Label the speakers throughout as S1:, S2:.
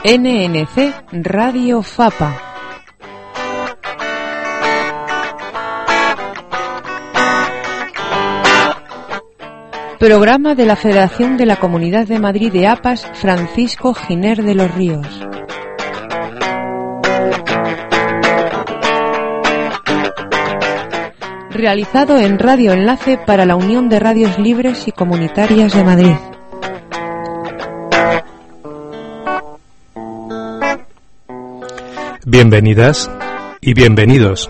S1: NNC Radio Fapa. Programa de la Federación de la Comunidad de Madrid de APAS Francisco Giner de los Ríos. Realizado en Radio Enlace para la Unión de Radios Libres y Comunitarias de Madrid.
S2: Bienvenidas y bienvenidos.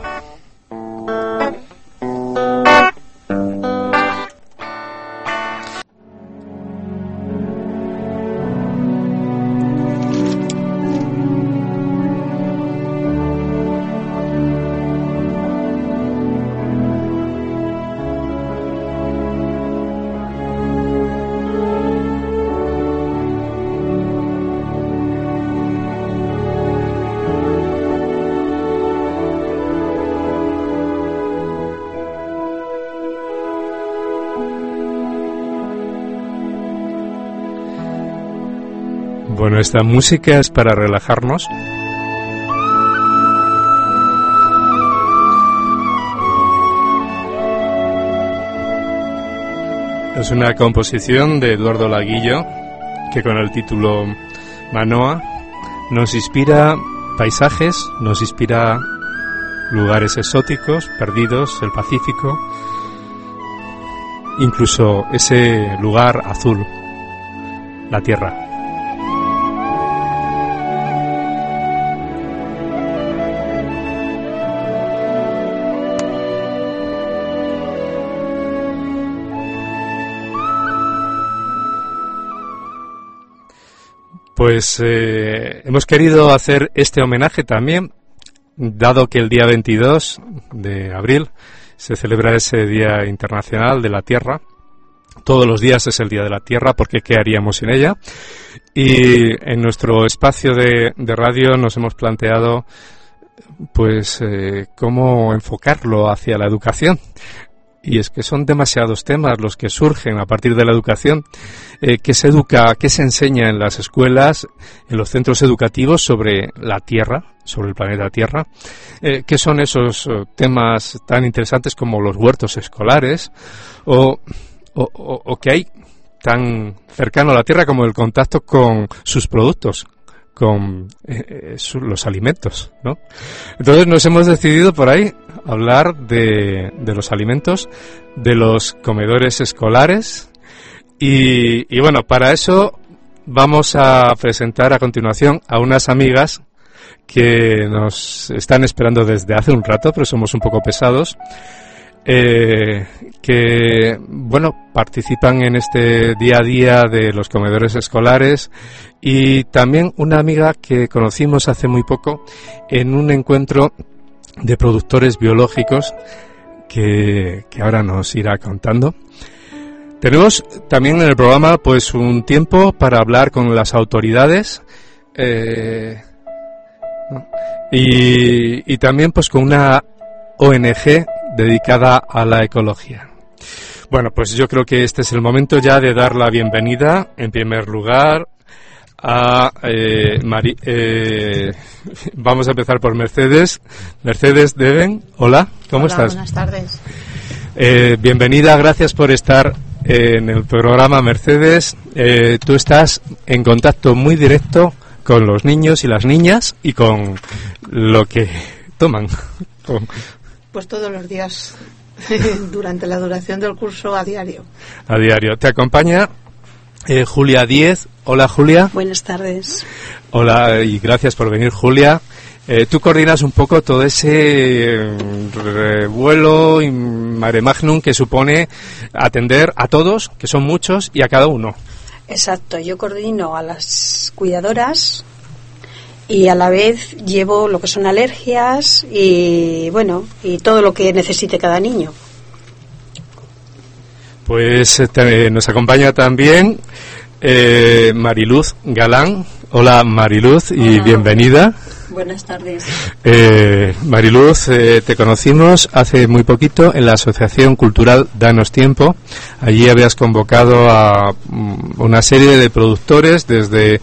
S2: Bueno, esta música es para relajarnos. Es una composición de Eduardo Laguillo que con el título Manoa nos inspira paisajes, nos inspira lugares exóticos, perdidos, el Pacífico, incluso ese lugar azul, la Tierra. Pues hemos querido hacer este homenaje también, dado que el día 22 de abril se celebra ese Día Internacional de la Tierra. Todos los días es el Día de la Tierra, porque ¿qué haríamos sin ella? Y en nuestro espacio de radio nos hemos planteado pues cómo enfocarlo hacia la educación. Y es que son demasiados temas los que surgen a partir de la educación. ¿Qué se educa, qué se enseña en las escuelas, en los centros educativos sobre la Tierra, sobre el planeta Tierra? ¿Qué son esos temas tan interesantes como los huertos escolares? O qué hay tan cercano a la Tierra como el contacto con sus productos, con los alimentos, ¿no? Entonces nos hemos decidido por ahí hablar de los alimentos, de los comedores escolares y bueno, para eso vamos a presentar a continuación a unas amigas que nos están esperando desde hace un rato, pero somos un poco pesados, que bueno, participan en este día a día de los comedores escolares, y también una amiga que conocimos hace muy poco en un encuentro de productores biológicos que ahora nos irá contando. Tenemos también en el programa pues un tiempo para hablar con las autoridades y también pues con una ONG dedicada a la ecología. Bueno, pues yo creo que este es el momento ya de dar la bienvenida, en primer lugar, a vamos a empezar por Mercedes. Mercedes Deben, hola, ¿cómo estás?
S3: Buenas tardes.
S2: Bienvenida, gracias por estar en el programa, Mercedes. Tú estás en contacto muy directo con los niños y las niñas y con lo que toman.
S3: Pues todos los días, durante la duración del curso, a diario.
S2: A diario. Te acompaña Julia Díez. Hola, Julia.
S4: Buenas tardes.
S2: Hola y gracias por venir, Julia. Tú coordinas un poco todo ese revuelo y mare magnum que supone atender a todos, que son muchos, y a cada uno.
S4: Exacto, yo coordino a las cuidadoras y a la vez llevo lo que son alergias y bueno, y todo lo que necesite cada niño.
S2: Pues nos acompaña también Mariluz Galán. Hola, Mariluz, y
S5: Hola.
S2: bienvenida.
S4: Buenas tardes.
S2: Mariluz, te conocimos hace muy poquito en la Asociación Cultural Danos Tiempo. Allí habías convocado a una serie de productores, desde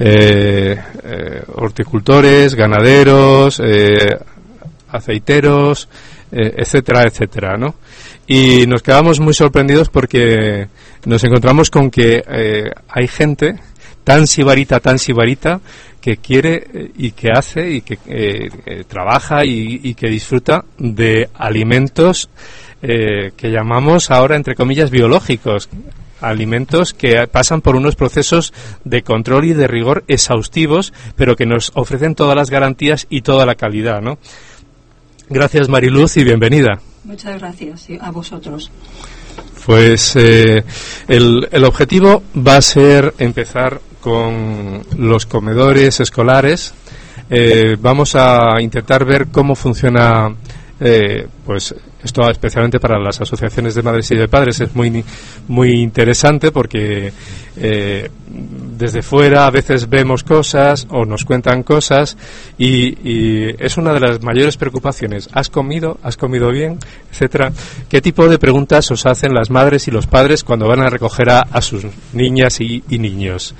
S2: horticultores, ganaderos, aceiteros, etcétera, etcétera, ¿no? Y nos quedamos muy sorprendidos porque nos encontramos con que hay gente tan sibarita, que quiere y que hace y que trabaja y que disfruta de alimentos que llamamos ahora, entre comillas, biológicos. Alimentos que pasan por unos procesos de control y de rigor exhaustivos, pero que nos ofrecen todas las garantías y toda la calidad, ¿no? Gracias, Mariluz, y bienvenida.
S4: Muchas gracias a vosotros.
S2: Pues el objetivo va a ser empezar con los comedores escolares. Vamos a intentar ver cómo funciona, pues esto especialmente para las asociaciones de madres y de padres es muy interesante porque desde fuera a veces vemos cosas o nos cuentan cosas y es una de las mayores preocupaciones. ¿Has comido bien? Etcétera. ¿Qué tipo de preguntas os hacen las madres y los padres cuando van a recoger a sus niñas y niños?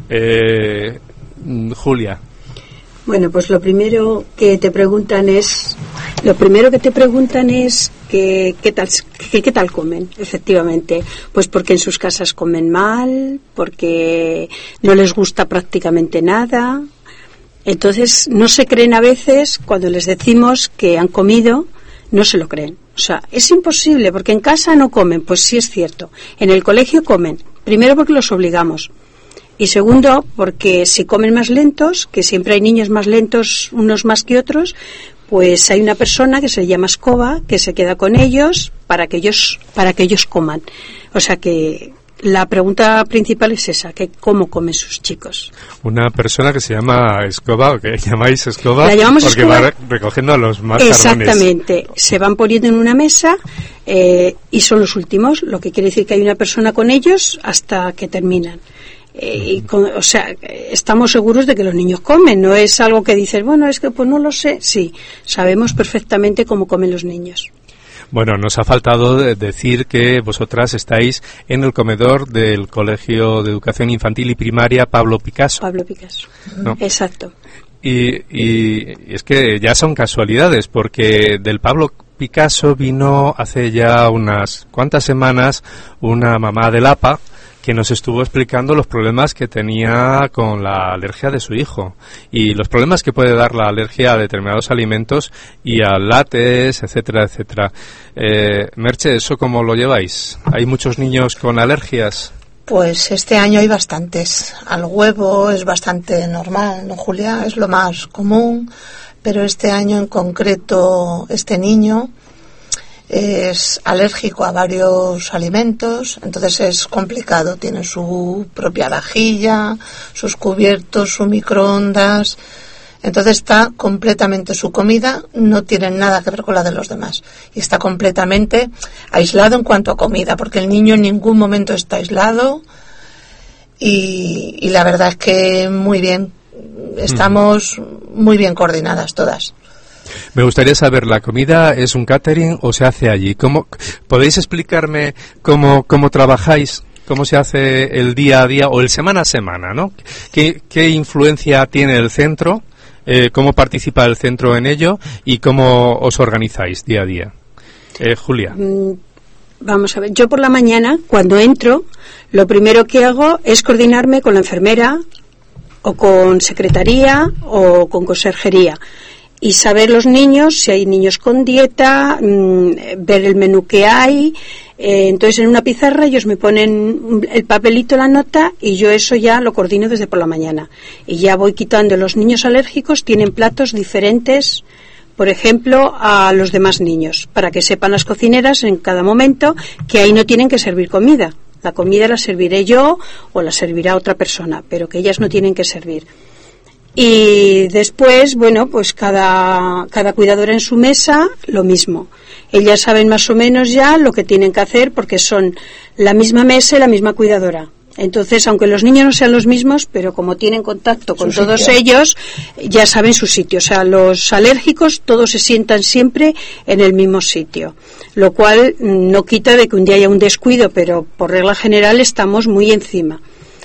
S2: Julia.
S4: Bueno, pues lo primero que te preguntan es qué tal comen, efectivamente. Pues porque en sus casas comen mal, porque no les gusta prácticamente nada. Entonces no se creen a veces cuando les decimos que han comido, no se lo creen. O sea, es imposible porque en casa no comen, pues sí es cierto. En el colegio comen, primero porque los obligamos. Y segundo, porque si comen más lentos, que siempre hay niños más lentos unos más que otros, pues hay una persona que se llama escoba que se queda con ellos para que ellos coman. O sea que la pregunta principal es esa, que cómo comen sus chicos.
S2: Una persona que se llama escoba, o que llamáis escoba,
S4: la llamamos
S2: porque
S4: escoba,
S2: va recogiendo a los más
S4: exactamente,
S2: carbones.
S4: Se van poniendo en una mesa y son los últimos, lo que quiere decir que hay una persona con ellos hasta que terminan. O sea, estamos seguros de que los niños comen, no es algo que dices, bueno, es que pues no lo sé. Sí, sabemos perfectamente cómo comen los niños.
S2: Bueno, nos ha faltado decir que vosotras estáis en el comedor del Colegio de Educación Infantil y Primaria Pablo Picasso.
S4: Pablo Picasso,
S2: ¿no?
S4: Exacto.
S2: Y es que ya son casualidades, porque del Pablo Picasso vino hace ya unas cuantas semanas una mamá de Lapa que nos estuvo explicando los problemas que tenía con la alergia de su hijo y los problemas que puede dar la alergia a determinados alimentos y a látex, etcétera, etcétera. Merche, ¿eso cómo lo lleváis? ¿Hay muchos niños con alergias?
S3: Pues este año hay bastantes. Al huevo es bastante normal, ¿no, Julia? Es lo más común, pero este año en concreto este niño es alérgico a varios alimentos, entonces es complicado. Tiene su propia vajilla, sus cubiertos, su microondas, entonces está completamente, su comida no tiene nada que ver con la de los demás y está completamente aislado en cuanto a comida, porque el niño en ningún momento está aislado y la verdad es que muy bien, estamos muy bien coordinadas todas.
S2: Me gustaría saber, ¿la comida es un catering o se hace allí? ¿Podéis explicarme cómo trabajáis? ¿Cómo se hace el día a día o el semana a semana, ¿no? ¿Qué influencia tiene el centro? ¿Cómo participa el centro en ello? ¿Y cómo os organizáis día a día? Julia.
S4: Vamos a ver, yo por la mañana, cuando entro, lo primero que hago es coordinarme con la enfermera o con secretaría o con conserjería. Y saber los niños, si hay niños con dieta, ver el menú que hay. Entonces en una pizarra ellos me ponen el papelito, la nota, y yo eso ya lo coordino desde por la mañana. Y ya voy quitando. Los niños alérgicos tienen platos diferentes, por ejemplo, a los demás niños, para que sepan las cocineras en cada momento que ahí no tienen que servir comida. La comida la serviré yo o la servirá otra persona, pero que ellas no tienen que servir. Y después, bueno, pues cada cuidadora en su mesa, lo mismo. Ellas saben más o menos ya lo que tienen que hacer porque son la misma mesa y la misma cuidadora. Entonces, aunque los niños no sean los mismos, pero como tienen contacto con todos ellos, ya saben su sitio. O sea, los alérgicos todos se sientan siempre en el mismo sitio, lo cual no quita de que un día haya un descuido, pero por regla general estamos muy encima.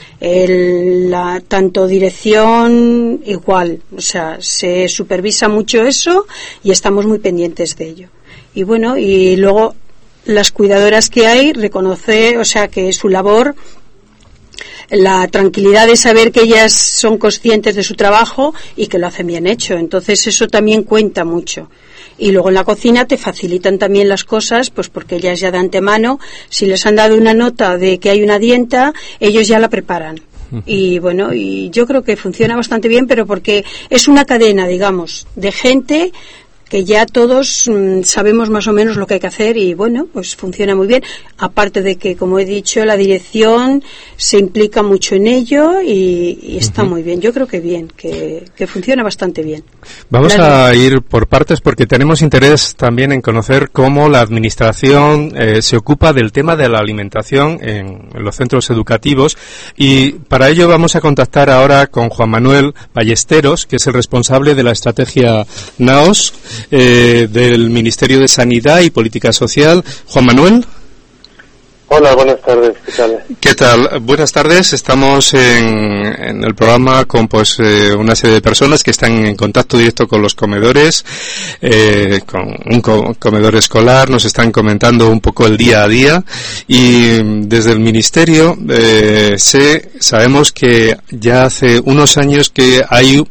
S4: Tanto dirección igual, o sea, se supervisa mucho eso y estamos muy pendientes de ello. Y bueno, y luego las cuidadoras que hay, reconocer, o sea, que su labor, la tranquilidad de saber que ellas son conscientes de su trabajo y que lo hacen bien hecho. Entonces eso también cuenta mucho. Y luego en la cocina te facilitan también las cosas, pues porque ellas ya de antemano, si les han dado una nota de que hay una dieta, ellos ya la preparan. Y bueno, y yo creo que funciona bastante bien, pero porque es una cadena, digamos, de gente que ya todos sabemos más o menos lo que hay que hacer y bueno, pues funciona muy bien. Aparte de que, como he dicho, la dirección se implica mucho en ello y está muy bien. Yo creo que bien, que funciona bastante bien.
S2: Vamos a ir por partes porque tenemos interés también en conocer cómo la administración se ocupa del tema de la alimentación en los centros educativos, y para ello vamos a contactar ahora con Juan Manuel Ballesteros, que es el responsable de la estrategia NAOS del Ministerio de Sanidad y Política Social. Juan Manuel.
S5: Hola, buenas tardes. ¿Qué tal?
S2: ¿Qué tal? Buenas tardes. Estamos en el programa con una serie de personas que están en contacto directo con los comedores, con un comedor escolar. Nos están comentando un poco el día a día y desde el Ministerio sabemos que ya hace unos años que hay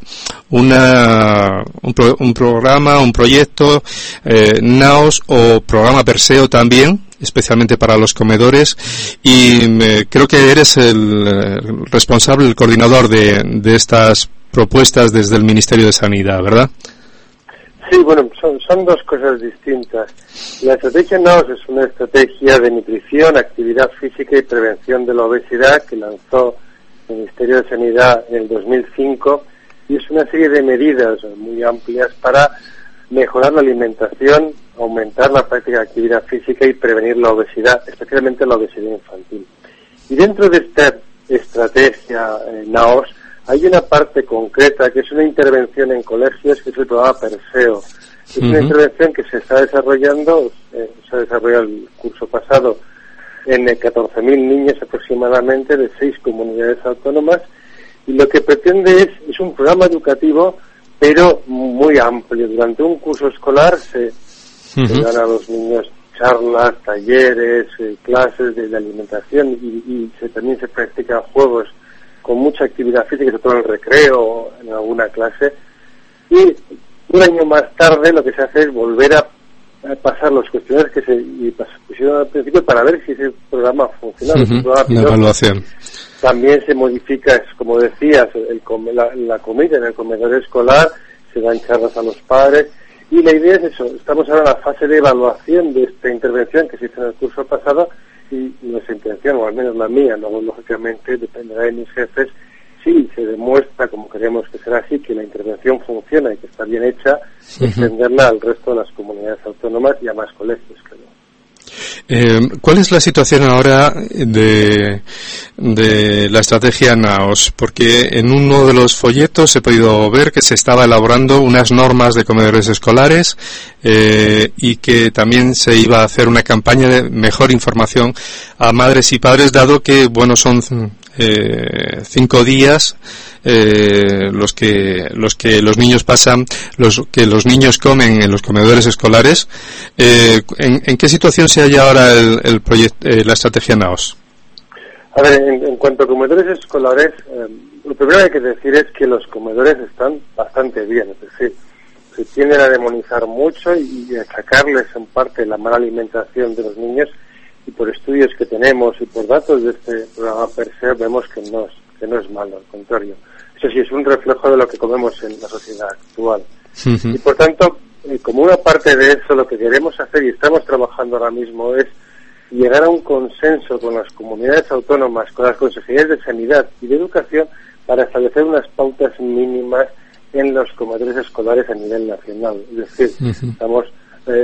S2: un programa, un proyecto NAOS o programa Perseo también, especialmente para los comedores, y creo que eres el responsable, el coordinador de estas propuestas desde el Ministerio de Sanidad, ¿verdad?
S5: Sí, bueno, son dos cosas distintas. La estrategia NAOS es una estrategia de nutrición, actividad física y prevención de la obesidad que lanzó el Ministerio de Sanidad en el 2005, y es una serie de medidas muy amplias para mejorar la alimentación, aumentar la práctica de actividad física y prevenir la obesidad, especialmente la obesidad infantil. Y dentro de esta estrategia NAOS hay una parte concreta que es una intervención en colegios, que es el programa Perseo. Es una intervención que se está desarrollando, se desarrolló el curso pasado en 14.000 niños aproximadamente de 6 comunidades autónomas, y lo que pretende es un programa educativo pero muy amplio. Durante un curso escolar se dan a los niños charlas, talleres, clases de alimentación y también se practican juegos con mucha actividad física, sobre todo en el recreo, en alguna clase. Y un año más tarde lo que se hace es volver a pasar los cuestionarios que se pusieron al principio para ver si ese programa funciona.
S2: Una evaluación.
S5: También se modifica, como decías, la comida en el comedor escolar, se dan charlas a los padres, y la idea es eso. Estamos ahora en la fase de evaluación de esta intervención que se hizo en el curso pasado, y nuestra intención, o al menos la mía, luego lógicamente dependerá de mis jefes, si se demuestra, como queremos que será así, que la intervención funciona y que está bien hecha, extenderla al resto de las comunidades autónomas y a más colegios, creo.
S2: ¿Cuál es la situación ahora de la estrategia NAOS? Porque en uno de los folletos he podido ver que se estaba elaborando unas normas de comedores escolares y que también se iba a hacer una campaña de mejor información a madres y padres, dado que, bueno, son 5 días los que los niños pasan, que los niños comen en los comedores escolares. ¿En qué situación se halla ahora el proyecto, la estrategia NAOS?
S5: A ver, en cuanto a comedores escolares, lo primero que hay que decir es que los comedores están bastante bien, es decir, se tienden a demonizar mucho y a sacarles en parte la mala alimentación de los niños, y por estudios que tenemos y por datos de este programa Perseo vemos que no es malo, al contrario. Eso sí, es un reflejo de lo que comemos en la sociedad actual. Y por tanto, como una parte de eso, lo que queremos hacer y estamos trabajando ahora mismo es llegar a un consenso con las comunidades autónomas, con las consejerías de Sanidad y de Educación, para establecer unas pautas mínimas en los comedores escolares a nivel nacional. Es decir, estamos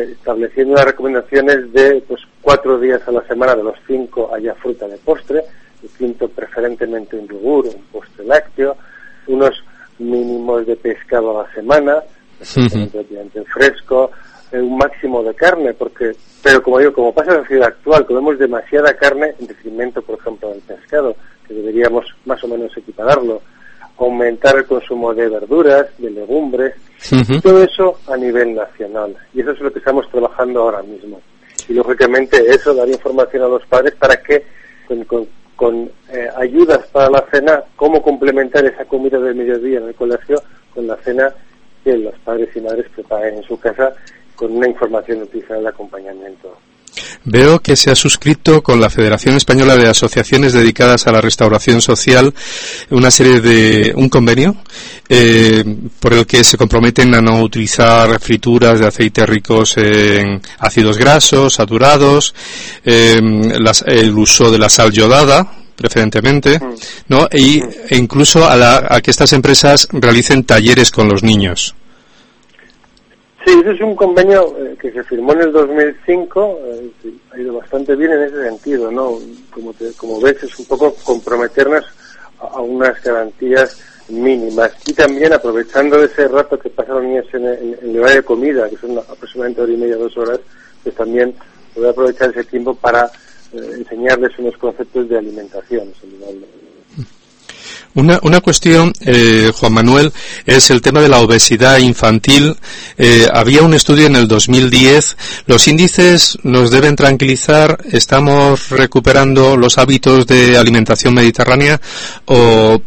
S5: estableciendo unas recomendaciones de 4 días a la semana, de los 5 haya fruta de postre, el quinto preferentemente un yogur, un postre lácteo, unos mínimos de pescado a la semana, obviamente fresco, un máximo de carne, pero como digo, como pasa en la sociedad actual, comemos demasiada carne en detrimento, por ejemplo, del pescado, que deberíamos más o menos equipararlo, aumentar el consumo de verduras, de legumbres, todo eso a nivel nacional, y eso es lo que estamos trabajando ahora mismo. Y lógicamente eso, dar información a los padres para que con ayudas para la cena, cómo complementar esa comida del mediodía en el colegio con la cena que los padres y madres preparen en su casa, con una información nutricional de acompañamiento.
S2: Veo que se ha suscrito con la Federación Española de Asociaciones Dedicadas a la Restauración Social un convenio por el que se comprometen a no utilizar frituras de aceite ricos en ácidos grasos, saturados, el uso de la sal yodada, preferentemente, ¿no? E incluso a que estas empresas realicen talleres con los niños.
S5: Sí, eso es un convenio que se firmó en el 2005, ha ido bastante bien en ese sentido, ¿no? Como ves, es un poco comprometernos a unas garantías mínimas y también aprovechando ese rato que pasan los niños en el horario de comida, que son aproximadamente 1 hora y media, 2 horas, pues también poder aprovechar ese tiempo para enseñarles unos conceptos de alimentación saludable.
S2: Una cuestión, Juan Manuel, es el tema de la obesidad infantil. Había un estudio en el 2010. ¿Los índices nos deben tranquilizar? ¿Estamos recuperando los hábitos de alimentación mediterránea o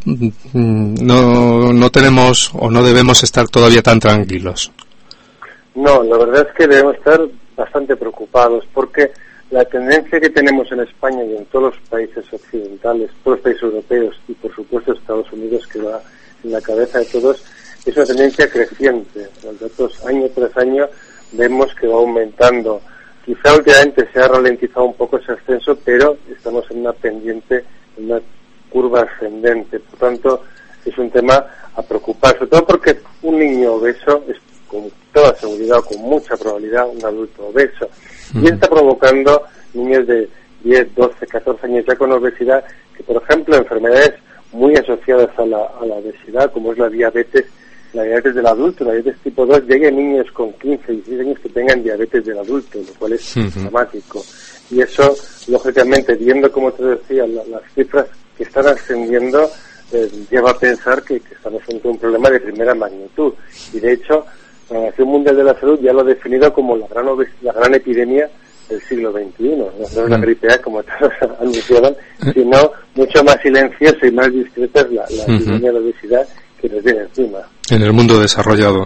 S2: no tenemos o no debemos estar todavía tan tranquilos?
S5: No, la verdad es que debemos estar bastante preocupados porque la tendencia que tenemos en España y en todos los países occidentales, todos los países europeos y por supuesto Estados Unidos, que va en la cabeza de todos, es una tendencia creciente. Los datos año tras año vemos que va aumentando. Quizá últimamente se ha ralentizado un poco ese ascenso, pero estamos en una pendiente, en una curva ascendente. Por tanto, es un tema a preocupar, sobre todo porque un niño obeso es con toda seguridad, con mucha probabilidad, un adulto obeso. Y está provocando niños de 10, 12, 14 años ya con obesidad, que por ejemplo enfermedades muy asociadas a la obesidad, como es la diabetes del adulto, la diabetes tipo 2, lleguen niños con 15, 16 años que tengan diabetes del adulto, lo cual es dramático. Y eso, lógicamente, viendo, como te decía, las cifras que están ascendiendo, lleva a pensar que estamos ante un problema de primera magnitud. Y de hecho, la Organización Mundial de la Salud ya lo ha definido como la gran epidemia del siglo XXI. No es la gripe A, como todos anunciaban, sino mucho más silenciosa y más discreta es la epidemia de la obesidad que nos viene encima.
S2: En el mundo desarrollado.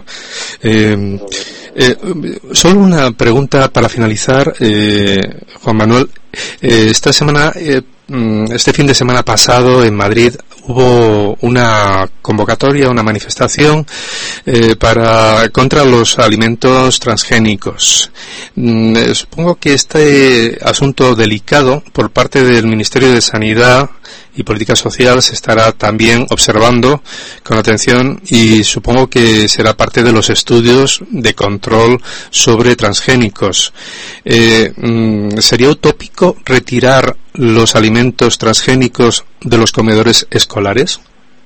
S2: Solo una pregunta para finalizar, Juan Manuel. Este fin de semana pasado en Madrid hubo una convocatoria, una manifestación contra los alimentos transgénicos. Supongo que este asunto delicado por parte del Ministerio de Sanidad y Política Social se estará también observando con atención y supongo que será parte de los estudios de control sobre transgénicos. ¿Sería utópico retirar los alimentos transgénicos de los comedores escolares?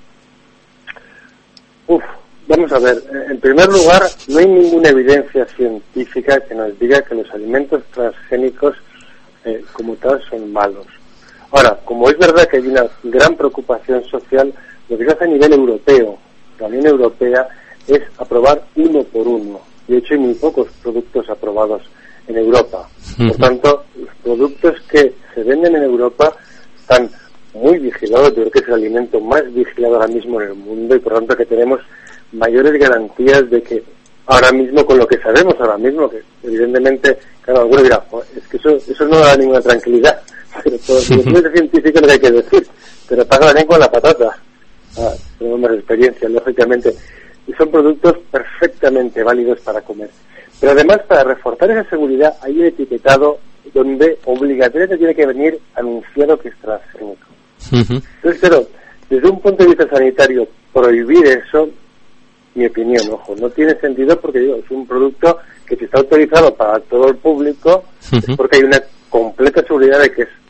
S5: Vamos a ver. En primer lugar, no hay ninguna evidencia científica que nos diga que los alimentos transgénicos como tal son malos. Ahora, como es verdad que hay una gran preocupación social, lo que se hace a nivel europeo, la Unión Europea, es aprobar uno por uno. De hecho, hay muy pocos productos aprobados en Europa. Por tanto, los productos que se venden en Europa están muy vigilados. Yo creo que es el alimento más vigilado ahora mismo en el mundo y por tanto que tenemos mayores garantías de que ahora mismo, con lo que sabemos ahora mismo, que evidentemente, claro, alguno dirá, es que eso no da ninguna tranquilidad, pero todo el científico lo que hay que decir, pero pasa también con la patata. Tenemos más experiencia, lógicamente, y son productos perfectamente válidos para comer. Pero además, para reforzar esa seguridad, hay un etiquetado donde obligatoriamente tiene que venir anunciado que es transgénico. Entonces, claro, desde un punto de vista sanitario, prohibir eso, mi opinión, ojo, no tiene sentido porque digo, es un producto que si está autorizado para todo el público, es porque hay una completa seguridad de que es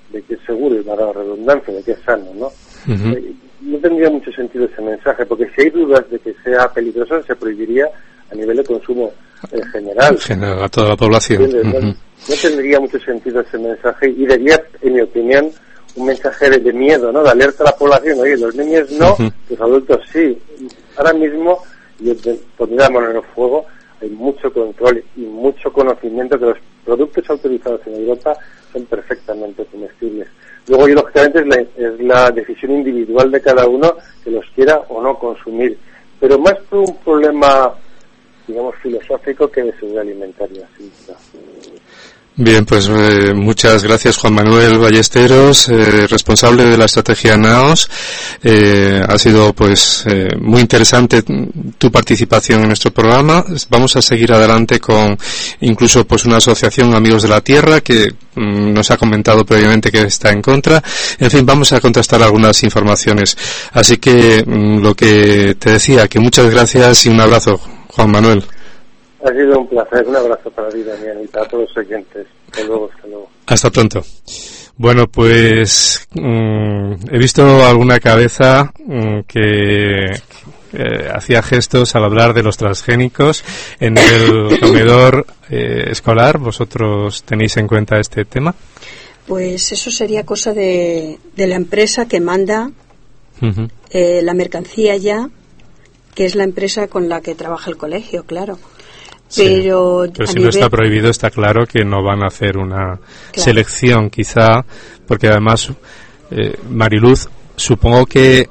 S5: seguro, y me ha dado redundancia, de que es sano, ¿no?
S2: Uh-huh.
S5: No tendría mucho sentido ese mensaje, porque si hay dudas de que sea peligroso, se prohibiría a nivel de consumo general.
S2: En general, a toda la población.
S5: Uh-huh. No tendría mucho sentido ese mensaje, y daría, en mi opinión, un mensaje de miedo, ¿no? De alerta a la población. Oye, los niños no, uh-huh, los adultos sí. Ahora mismo, yo pondría la mano en el fuego, hay mucho control y mucho conocimiento que los productos autorizados en Europa son perfectamente comestibles. Luego, y lógicamente, es la decisión individual de cada uno que los quiera o no consumir. Pero más por un problema, digamos, filosófico que de seguridad alimentaria. Sí, claro.
S2: Bien, pues muchas gracias, Juan Manuel Ballesteros, responsable de la estrategia NAOS. Ha sido pues muy interesante tu participación en nuestro programa. Vamos a seguir adelante con incluso pues una asociación Amigos de la Tierra que nos ha comentado previamente que está en contra. En fin, vamos a contrastar algunas informaciones. Así que lo que te decía, que muchas gracias y un abrazo, Juan Manuel.
S5: Ha sido un placer, un abrazo para ti también y para todos los oyentes. Hasta luego, hasta luego.
S2: Hasta pronto. Bueno, pues he visto alguna cabeza que hacía gestos al hablar de los transgénicos en el comedor escolar. ¿Vosotros tenéis en cuenta este tema?
S4: Pues eso sería cosa de la empresa que manda uh-huh, la mercancía ya, que es la empresa con la que trabaja el colegio, claro. Pero
S2: si no está prohibido, está claro que no van a hacer una selección, quizá, porque además, Mariluz, supongo que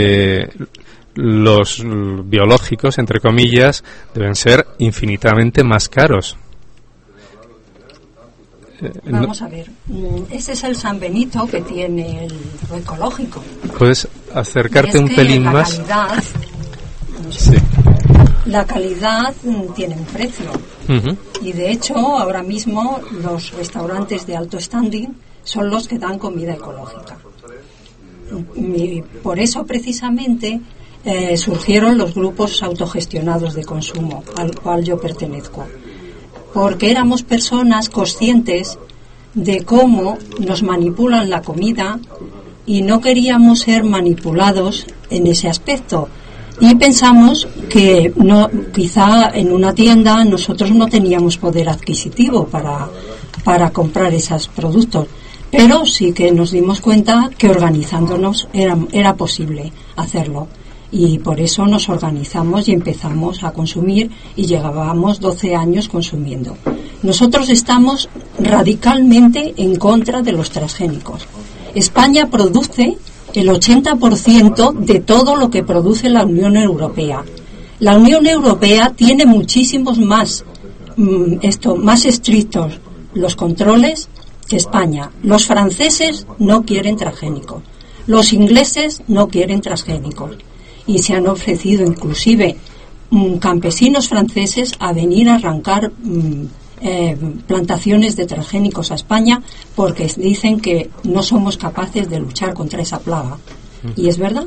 S2: los biológicos, entre comillas, deben ser infinitamente más caros.
S6: Vamos a ver, ese es el San Benito que tiene el ecológico.
S2: ¿Puedes acercarte un pelín más?
S6: Calidad,
S2: sí.
S6: La calidad tiene un precio. Uh-huh. Y de hecho, ahora mismo los restaurantes de alto standing son los que dan comida ecológica. Y por eso precisamente surgieron los grupos autogestionados de consumo, al cual yo pertenezco. Porque éramos personas conscientes de cómo nos manipulan la comida y no queríamos ser manipulados en ese aspecto. Y pensamos que no, quizá en una tienda nosotros no teníamos poder adquisitivo para comprar esos productos, pero sí que nos dimos cuenta que organizándonos era posible hacerlo. Y por eso nos organizamos y empezamos a consumir y llegábamos 12 años consumiendo. Nosotros estamos radicalmente en contra de los transgénicos. España produce el 80% de todo lo que produce la Unión Europea. La Unión Europea tiene muchísimos más estrictos los controles que España. Los franceses no quieren transgénicos. Los ingleses no quieren transgénicos. Y se han ofrecido inclusive campesinos franceses a venir a arrancar plantaciones de transgénicos a España porque dicen que no somos capaces de luchar contra esa plaga. Y es verdad,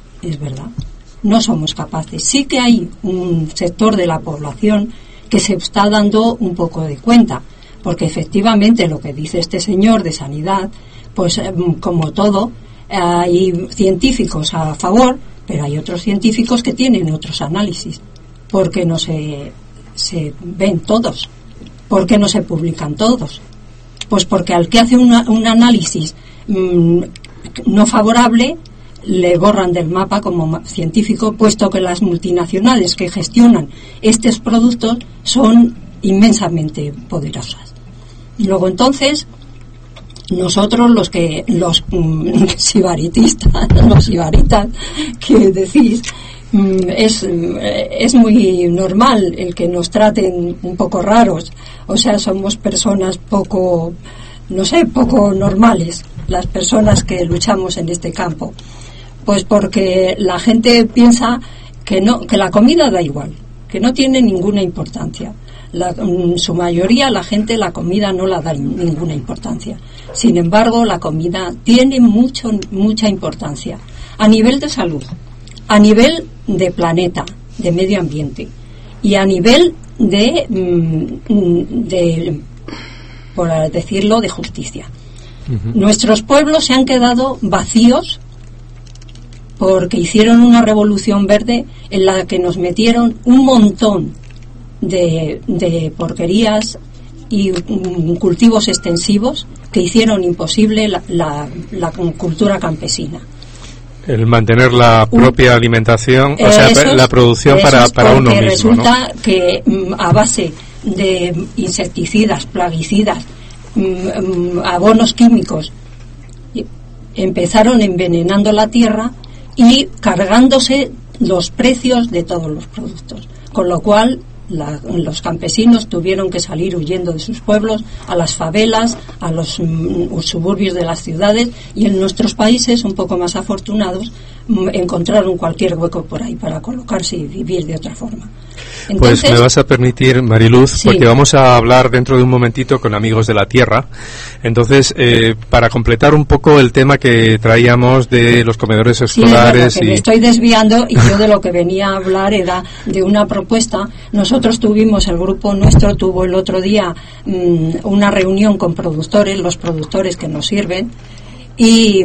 S6: no somos capaces. Sí que hay un sector de la población que se está dando un poco de cuenta, porque efectivamente lo que dice este señor de Sanidad, pues como todo, hay científicos a favor, pero hay otros científicos que tienen otros análisis, porque no se ven todos. ¿Por qué no se publican todos? Pues porque al que hace un análisis no favorable le borran del mapa como científico, puesto que las multinacionales que gestionan estos productos son inmensamente poderosas. Y luego entonces nosotros los sibaritas que decís, es muy normal el que nos traten un poco raros, o sea, somos personas poco normales, las personas que luchamos en este campo, pues porque la gente piensa que la comida da igual, que no tiene ninguna importancia. En su mayoría la gente la comida no la da ninguna importancia. Sin embargo, la comida tiene mucha importancia a nivel de salud, a nivel de planeta, de medio ambiente y a nivel de por decirlo, de justicia. Nuestros pueblos se han quedado vacíos porque hicieron una revolución verde en la que nos metieron un montón de porquerías y cultivos extensivos que hicieron imposible la cultura campesina.
S2: El mantener la propia alimentación, o sea, la producción para uno mismo.
S6: Resulta que a base de insecticidas, plaguicidas, abonos químicos, empezaron envenenando la tierra y cargándose los precios de todos los productos, con lo cual los campesinos tuvieron que salir huyendo de sus pueblos a las favelas, a los suburbios de las ciudades, y en nuestros países un poco más afortunados encontraron cualquier hueco por ahí para colocarse y vivir de otra forma. Entonces,
S2: pues me vas a permitir, Mariluz, sí, porque vamos a hablar dentro de un momentito con Amigos de la Tierra. Entonces, para completar un poco el tema que traíamos de los comedores escolares.
S6: Sí, me estoy desviando, y yo de lo que venía a hablar era de una propuesta. Nosotros el grupo nuestro tuvo el otro día una reunión con productores, los productores que nos sirven, y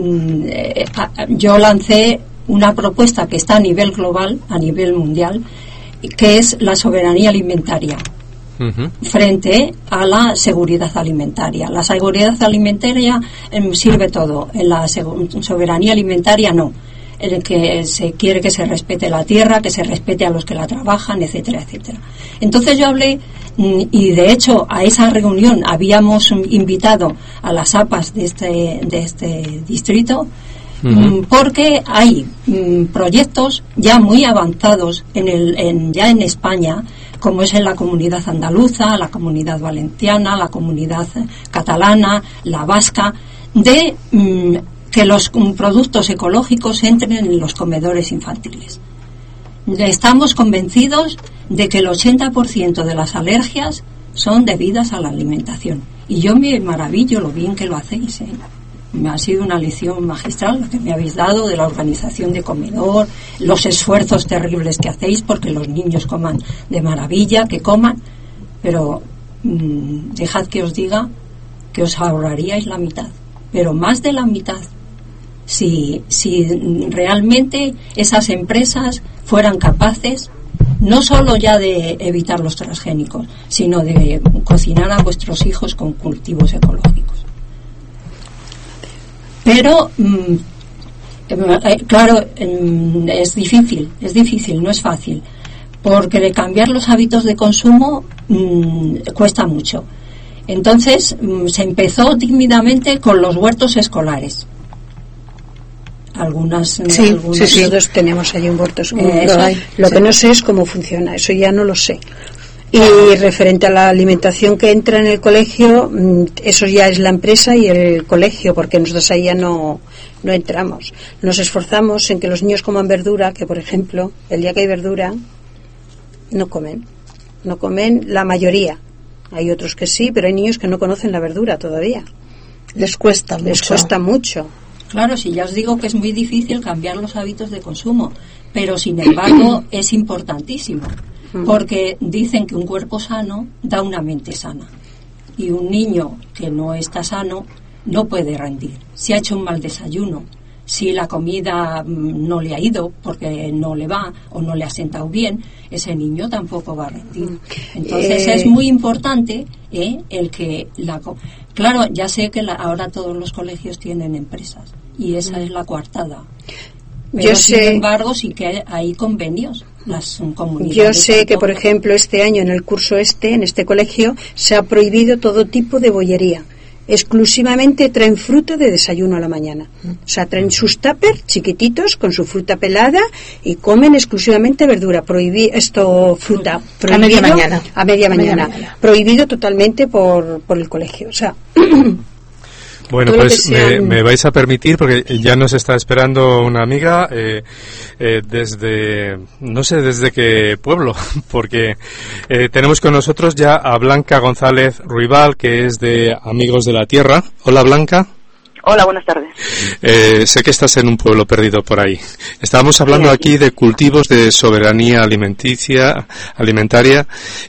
S6: yo lancé una propuesta que está a nivel global, a nivel mundial, que es la soberanía alimentaria frente a la seguridad alimentaria. La seguridad alimentaria sirve todo, en la soberanía alimentaria no, en el que se quiere que se respete la tierra, que se respete a los que la trabajan, etcétera, etcétera. Entonces yo hablé, y de hecho a esa reunión habíamos invitado a las APAs de este distrito, porque hay proyectos ya muy avanzados ya en España, como es en la comunidad andaluza, la comunidad valenciana, la comunidad catalana, la vasca, de que los productos ecológicos entren en los comedores infantiles. Estamos convencidos de que el 80% de las alergias son debidas a la alimentación. Y yo me maravillo lo bien que lo hacéis, Me ha sido una lección magistral la que me habéis dado de la organización de comedor, los esfuerzos terribles que hacéis porque los niños coman de maravilla, que coman, pero dejad que os diga que os ahorraríais la mitad, pero más de la mitad, si realmente esas empresas fueran capaces no solo ya de evitar los transgénicos, sino de cocinar a vuestros hijos con cultivos ecológicos. Pero, claro, es difícil, no es fácil, porque de cambiar los hábitos de consumo cuesta mucho. Entonces, se empezó tímidamente con los huertos escolares. Algunas
S4: nosotros tenemos allí un huerto escolar. Lo que no sé es cómo funciona, eso ya no lo sé. Y referente a la alimentación que entra en el colegio, eso ya es la empresa y el colegio, porque nosotros ahí ya no entramos. Nos esforzamos en que los niños coman verdura, que por ejemplo, el día que hay verdura, no comen la mayoría. Hay otros que sí, pero hay niños que no conocen la verdura todavía.
S3: Les cuesta
S4: mucho.
S6: Claro, si ya os digo que es muy difícil cambiar los hábitos de consumo, pero sin embargo es importantísimo. Porque dicen que un cuerpo sano da una mente sana, y un niño que no está sano no puede rendir. Si ha hecho un mal desayuno, si la comida no le ha ido porque no le va o no le ha sentado bien, ese niño tampoco va a rendir. Entonces es muy importante el que claro, ya sé que ahora todos los colegios tienen empresas y esa es la coartada. Pero sin embargo sí que hay convenios, las comunidades.
S4: Yo sé que, por ejemplo, este año en el curso en este colegio, se ha prohibido todo tipo de bollería. Exclusivamente traen fruta de desayuno a la mañana. O sea, traen sus tuppers chiquititos con su fruta pelada y comen exclusivamente verdura. Fruta.
S3: A media mañana.
S4: A media mañana. Prohibido totalmente por el colegio. O sea...
S2: Bueno, pues me vais a permitir, porque ya nos está esperando una amiga desde, no sé desde qué pueblo, porque tenemos con nosotros ya a Blanca González Ruibal, que es de Amigos de la Tierra. Hola, Blanca.
S7: Hola, buenas tardes.
S2: Sé que estás en un pueblo perdido por ahí. Estábamos hablando aquí de cultivos de soberanía alimentaria,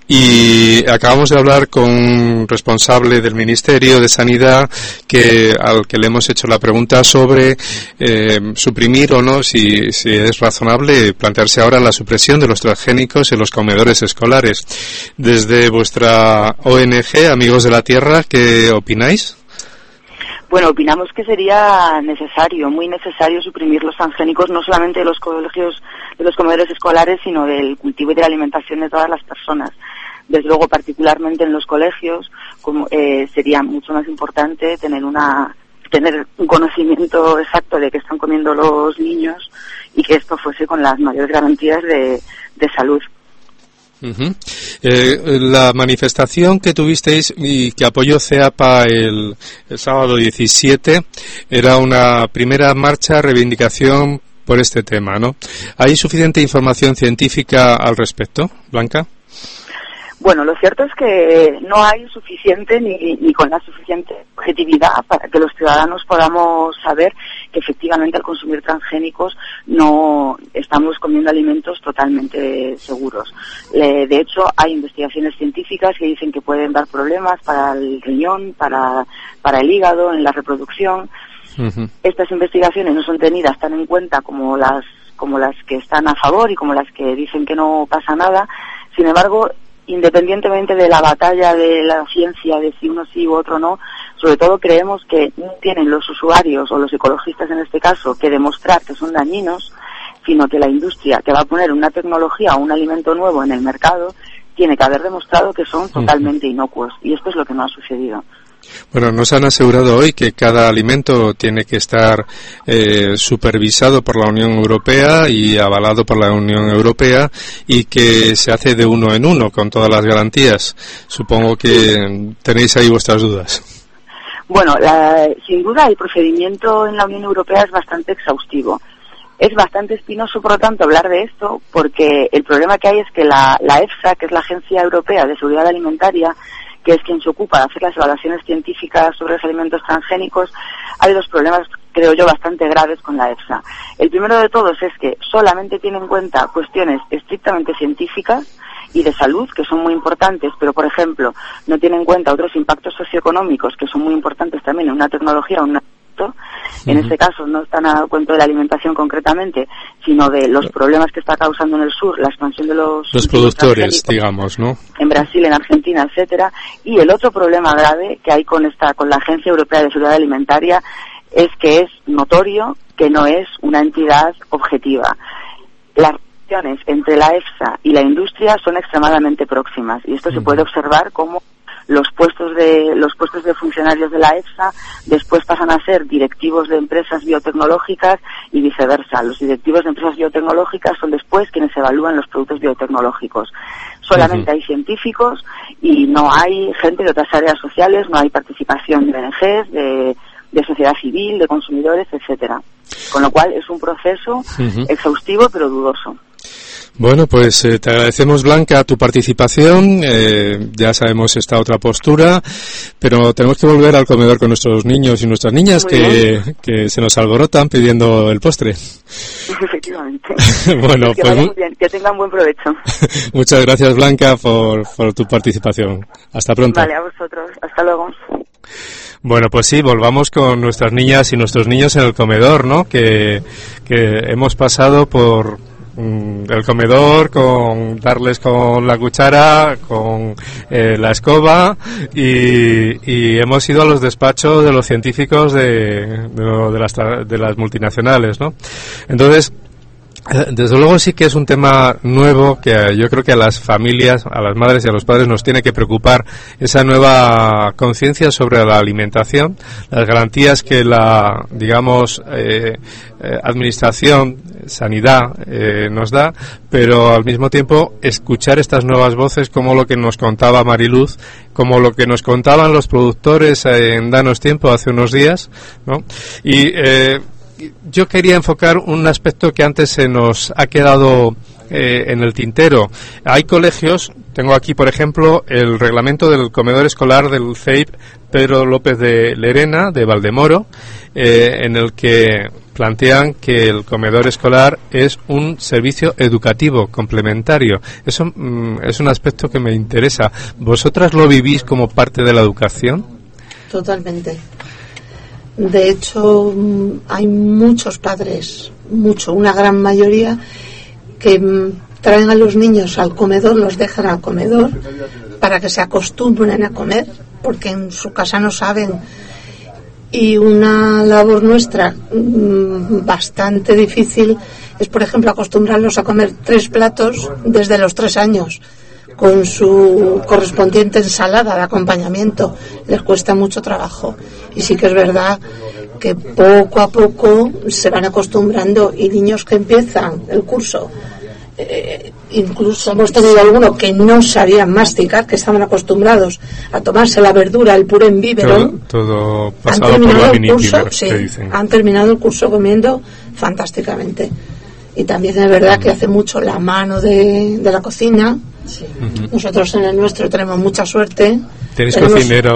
S2: y acabamos de hablar con un responsable del Ministerio de Sanidad al que le hemos hecho la pregunta sobre suprimir o no, si es razonable plantearse ahora la supresión de los transgénicos en los comedores escolares. Desde vuestra ONG, Amigos de la Tierra, ¿qué opináis?
S7: Bueno, opinamos que sería necesario, muy necesario, suprimir los transgénicos, no solamente de los colegios, de los comedores escolares, sino del cultivo y de la alimentación de todas las personas. Desde luego, particularmente en los colegios, sería mucho más importante tener un conocimiento exacto de qué están comiendo los niños y que esto fuese con las mayores garantías de salud.
S2: Uh-huh. La manifestación que tuvisteis y que apoyó CEAPA el sábado 17 era una primera marcha reivindicación por este tema, ¿no? ¿Hay suficiente información científica al respecto, Blanca?
S7: Bueno, lo cierto es que no hay suficiente ni con la suficiente objetividad para que los ciudadanos podamos saber que efectivamente al consumir transgénicos no estamos comiendo alimentos totalmente seguros. De hecho, hay investigaciones científicas que dicen que pueden dar problemas para el riñón, para el hígado, en la reproducción. Uh-huh. Estas investigaciones no son tenidas tan en cuenta como las que están a favor y como las que dicen que no pasa nada. Sin embargo, independientemente de la batalla de la ciencia de si uno sí u otro no, sobre todo creemos que no tienen los usuarios o los ecologistas en este caso que demostrar que son dañinos, sino que la industria que va a poner una tecnología o un alimento nuevo en el mercado tiene que haber demostrado que son totalmente inocuos, y esto es lo que no ha sucedido.
S2: Bueno, nos han asegurado hoy que cada alimento tiene que estar supervisado por la Unión Europea y avalado por la Unión Europea, y que se hace de uno en uno con todas las garantías. Supongo que tenéis ahí vuestras dudas.
S7: Bueno, sin duda el procedimiento en la Unión Europea es bastante exhaustivo. Es bastante espinoso, por lo tanto, hablar de esto, porque el problema que hay es que la EFSA, que es la Agencia Europea de Seguridad Alimentaria, que es quien se ocupa de hacer las evaluaciones científicas sobre los alimentos transgénicos, hay dos problemas, creo yo, bastante graves con la EFSA. El primero de todos es que solamente tiene en cuenta cuestiones estrictamente científicas y de salud, que son muy importantes, pero, por ejemplo, no tiene en cuenta otros impactos socioeconómicos, que son muy importantes también en una tecnología o en una... En este caso no están a cuento de la alimentación concretamente, sino de los problemas que está causando en el sur la expansión de los
S2: productores, digamos, ¿no?
S7: En Brasil, en Argentina, etcétera. Y el otro problema grave que hay con la Agencia Europea de Seguridad Alimentaria es que es notorio que no es una entidad objetiva. Las relaciones entre la EFSA y la industria son extremadamente próximas, y esto se puede observar como los puestos de funcionarios de la EFSA después pasan a ser directivos de empresas biotecnológicas y viceversa. Los directivos de empresas biotecnológicas son después quienes evalúan los productos biotecnológicos. Solamente hay científicos y no hay gente de otras áreas sociales, no hay participación de ONGs, de sociedad civil, de consumidores, etcétera. Con lo cual es un proceso exhaustivo pero dudoso.
S2: Bueno, pues te agradecemos, Blanca, tu participación. Ya sabemos esta otra postura, pero tenemos que volver al comedor con nuestros niños y nuestras niñas que se nos alborotan pidiendo el postre.
S7: Efectivamente.
S2: Bueno,
S7: que
S2: pues
S7: muy bien, que tengan buen provecho.
S2: Muchas gracias, Blanca, por tu participación. Hasta pronto.
S7: Vale, a vosotros. Hasta luego.
S2: Bueno, pues sí, volvamos con nuestras niñas y nuestros niños en el comedor, ¿no? Que hemos pasado por el comedor, con darles con la cuchara, con la escoba, y hemos ido a los despachos de los científicos de las multinacionales, ¿no? Entonces, desde luego sí que es un tema nuevo que yo creo que a las familias, a las madres y a los padres nos tiene que preocupar esa nueva conciencia sobre la alimentación, las garantías que la, digamos, administración, sanidad nos da, pero al mismo tiempo escuchar estas nuevas voces como lo que nos contaba Mariluz, como lo que nos contaban los productores en Danos Tiempo hace unos días, ¿no? Y yo quería enfocar un aspecto que antes se nos ha quedado en el tintero. Hay colegios, tengo aquí por ejemplo el reglamento del comedor escolar del CEIP Pedro López de Lerena, de Valdemoro, en el que plantean que el comedor escolar es un servicio educativo complementario. Eso es un aspecto que me interesa. ¿Vosotras lo vivís como parte de la educación?
S3: Totalmente. De hecho, hay muchos padres, una gran mayoría, que traen a los niños al comedor, los dejan al comedor para que se acostumbren a comer, porque en su casa no saben. Y una labor nuestra bastante difícil es, por ejemplo, acostumbrarlos a comer 3 platos desde los 3 años, con su correspondiente ensalada de acompañamiento. Les cuesta mucho trabajo. Y sí que es verdad que poco a poco se van acostumbrando, y niños que empiezan el curso, incluso hemos tenido algunos que no sabían masticar, que estaban acostumbrados a tomarse la verdura, el puré en biberón.
S2: Todo pasado por la minipimer, que dicen.
S3: Han terminado el curso comiendo fantásticamente. Y también es verdad que hace mucho la mano de la cocina. Sí. Nosotros en el nuestro tenemos mucha suerte.
S2: Tenemos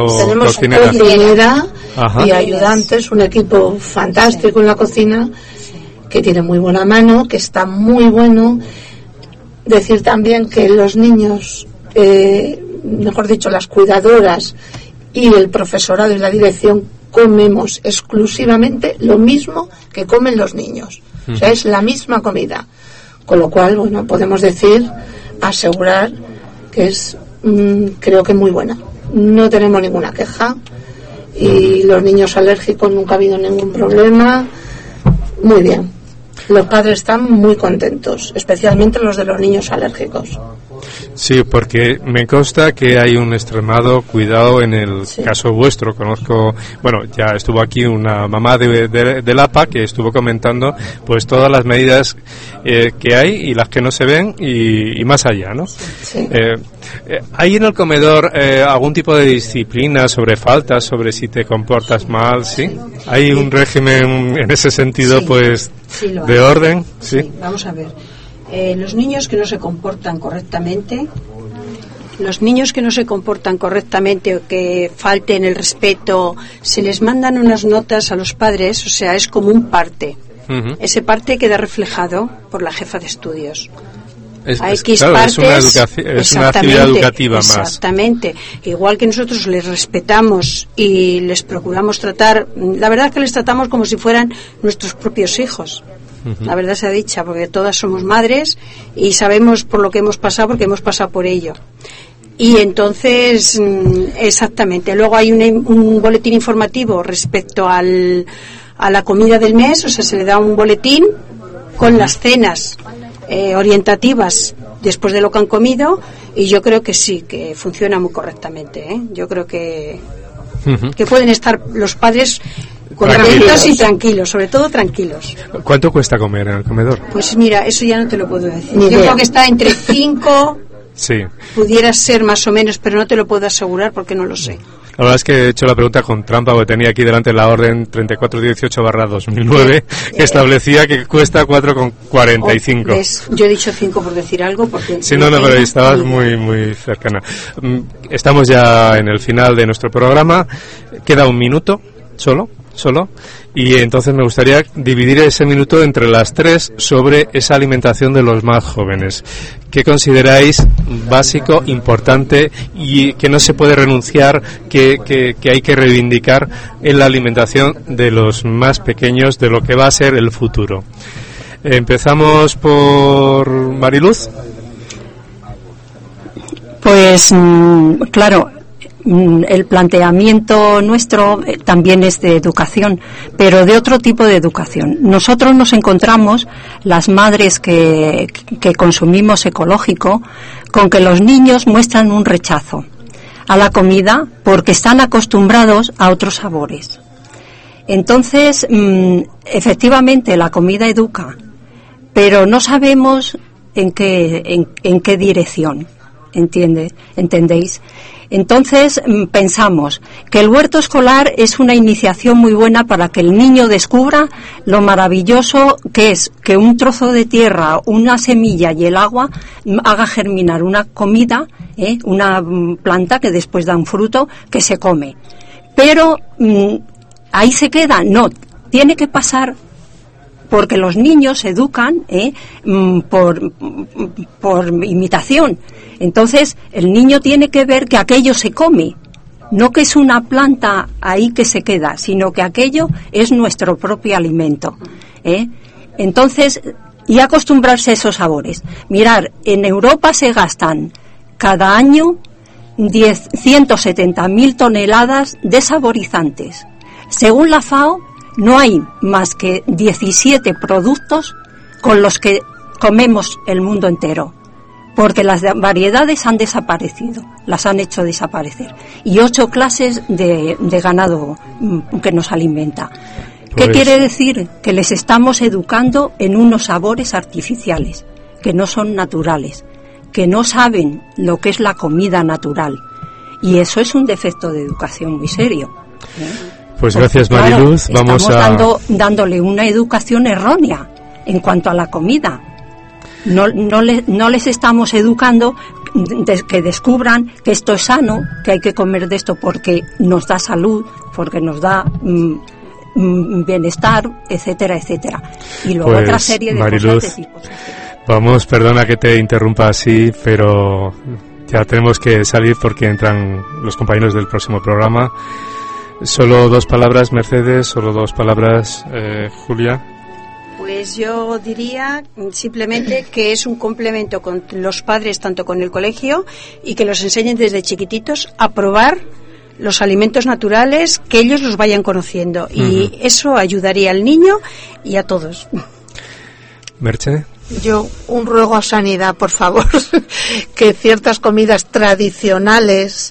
S3: cocinera y ayudantes, un equipo fantástico en la cocina, que tiene muy buena mano, que está muy bueno. Decir también que los niños, mejor dicho, las cuidadoras y el profesorado y la dirección comemos exclusivamente lo mismo que comen los niños. O sea, es la misma comida. Con lo cual, bueno, podemos asegurar que es, creo que muy buena. No tenemos ninguna queja, y los niños alérgicos nunca ha habido ningún problema. Muy bien. Los padres están muy contentos, especialmente los de los niños alérgicos.
S2: Sí, porque me consta que hay un extremado cuidado en el caso vuestro. Conozco, ya estuvo aquí una mamá de Lapa que estuvo comentando pues todas las medidas que hay y las que no se ven y más allá, ¿no?
S3: Sí.
S2: ¿Hay en el comedor algún tipo de disciplina sobre faltas, sobre si te comportas mal? ¿Sí? ¿Hay un régimen en ese sentido, de orden?
S4: Sí. Vamos a ver. Los niños que no se comportan correctamente, o que falten el respeto, se les mandan unas notas a los padres, o sea, es como un parte. Ese parte queda reflejado por la jefa de estudios.
S2: Es una actividad educativa más.
S4: Exactamente. Igual que nosotros les respetamos y les procuramos tratar, la verdad es que les tratamos como si fueran nuestros propios hijos. La verdad sea dicha, porque todas somos madres y sabemos por lo que hemos pasado, porque hemos pasado por ello. Y entonces, exactamente. Luego hay un boletín informativo respecto a la comida del mes, o sea, se le da un boletín con las cenas orientativas después de lo que han comido, y yo creo que sí, que funciona muy correctamente. Yo creo que pueden estar los padres contentos y tranquilos, sobre todo tranquilos.
S2: ¿Cuánto cuesta comer en el comedor?
S4: Pues mira, eso ya no te lo puedo decir. Yo creo que está entre 5, pudiera ser más o menos, pero no te lo puedo asegurar porque no lo sé.
S2: La verdad es que he hecho la pregunta con trampa, porque tenía aquí delante la orden 3418/2009 que establecía que cuesta 4,45.
S4: Yo he dicho 5 por decir algo, porque...
S2: Sí, no, pero estabas muy cercana. Estamos ya en el final de nuestro programa. Queda un minuto, solo, y entonces me gustaría dividir ese minuto entre las 3 sobre esa alimentación de los más jóvenes. ¿Qué consideráis básico, importante y que no se puede renunciar, que hay que reivindicar en la alimentación de los más pequeños, de lo que va a ser el futuro? Empezamos por Mariluz.
S8: Pues claro, el planteamiento nuestro también es de educación, pero de otro tipo de educación. Nosotros nos encontramos, las madres que consumimos ecológico, con que los niños muestran un rechazo a la comida porque están acostumbrados a otros sabores. Entonces, efectivamente, la comida educa, pero no sabemos en qué dirección. ¿entendéis? Entonces pensamos que el huerto escolar es una iniciación muy buena para que el niño descubra lo maravilloso que es que un trozo de tierra, una semilla y el agua haga germinar una comida, una planta que después da un fruto que se come. Pero ahí se queda, no, tiene que pasar, porque los niños se educan por imitación. Entonces el niño tiene que ver que aquello se come, no que es una planta ahí que se queda, sino que aquello es nuestro propio alimento. Entonces, y acostumbrarse a esos sabores. Mirar, en Europa se gastan cada año 170.000 toneladas de saborizantes. Según la FAO, no hay más que 17 productos con los que comemos el mundo entero, porque las variedades han desaparecido, las han hecho desaparecer, y 8 clases de ganado que nos alimenta. ¿Qué quiere decir? Que les estamos educando en unos sabores artificiales, que no son naturales, que no saben lo que es la comida natural, y eso es un defecto de educación muy serio.
S2: Pues gracias, Mariluz.
S8: Claro,
S2: vamos
S8: estamos dándole una educación errónea en cuanto a la comida. No les estamos educando que descubran que esto es sano, que hay que comer de esto porque nos da salud, porque nos da bienestar, etcétera, etcétera. Y luego otra serie de
S2: Mariluz,
S8: cosas de tipo.
S2: Vamos, perdona que te interrumpa así, pero ya tenemos que salir porque entran los compañeros del próximo programa. Solo 2 palabras, Mercedes, solo 2 palabras, Julia.
S4: Pues yo diría simplemente que es un complemento con los padres, tanto con el colegio, y que los enseñen desde chiquititos a probar los alimentos naturales, que ellos los vayan conociendo. Y eso ayudaría al niño y a todos.
S2: Merche.
S3: Yo un ruego a Sanidad, por favor, que ciertas comidas tradicionales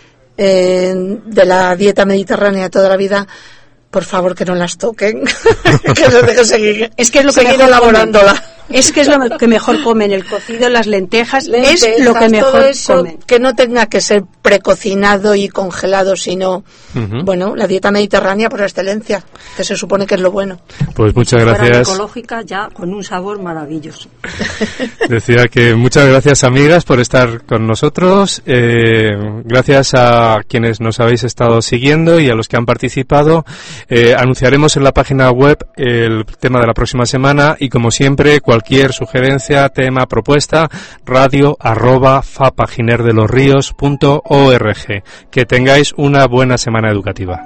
S3: de la dieta mediterránea toda la vida, por favor, que no las toquen, que los dejen seguir.
S4: Es que es lo que
S3: seguir elaborándola.
S4: Es que es lo que mejor comen, el cocido, las lentejas, es lo que mejor
S3: todo eso,
S4: comen.
S3: Que no tenga que ser precocinado y congelado, sino, bueno, la dieta mediterránea por excelencia, que se supone que es lo bueno.
S2: Pues muchas gracias.
S8: Ecológica ya con un sabor maravilloso.
S2: Decía que muchas gracias, amigas, por estar con nosotros. Gracias a quienes nos habéis estado siguiendo y a los que han participado. Anunciaremos en la página web el tema de la próxima semana y, como siempre, cualquier sugerencia, tema, propuesta, radio@fapaginerdelosrios.org. Que tengáis una buena semana educativa.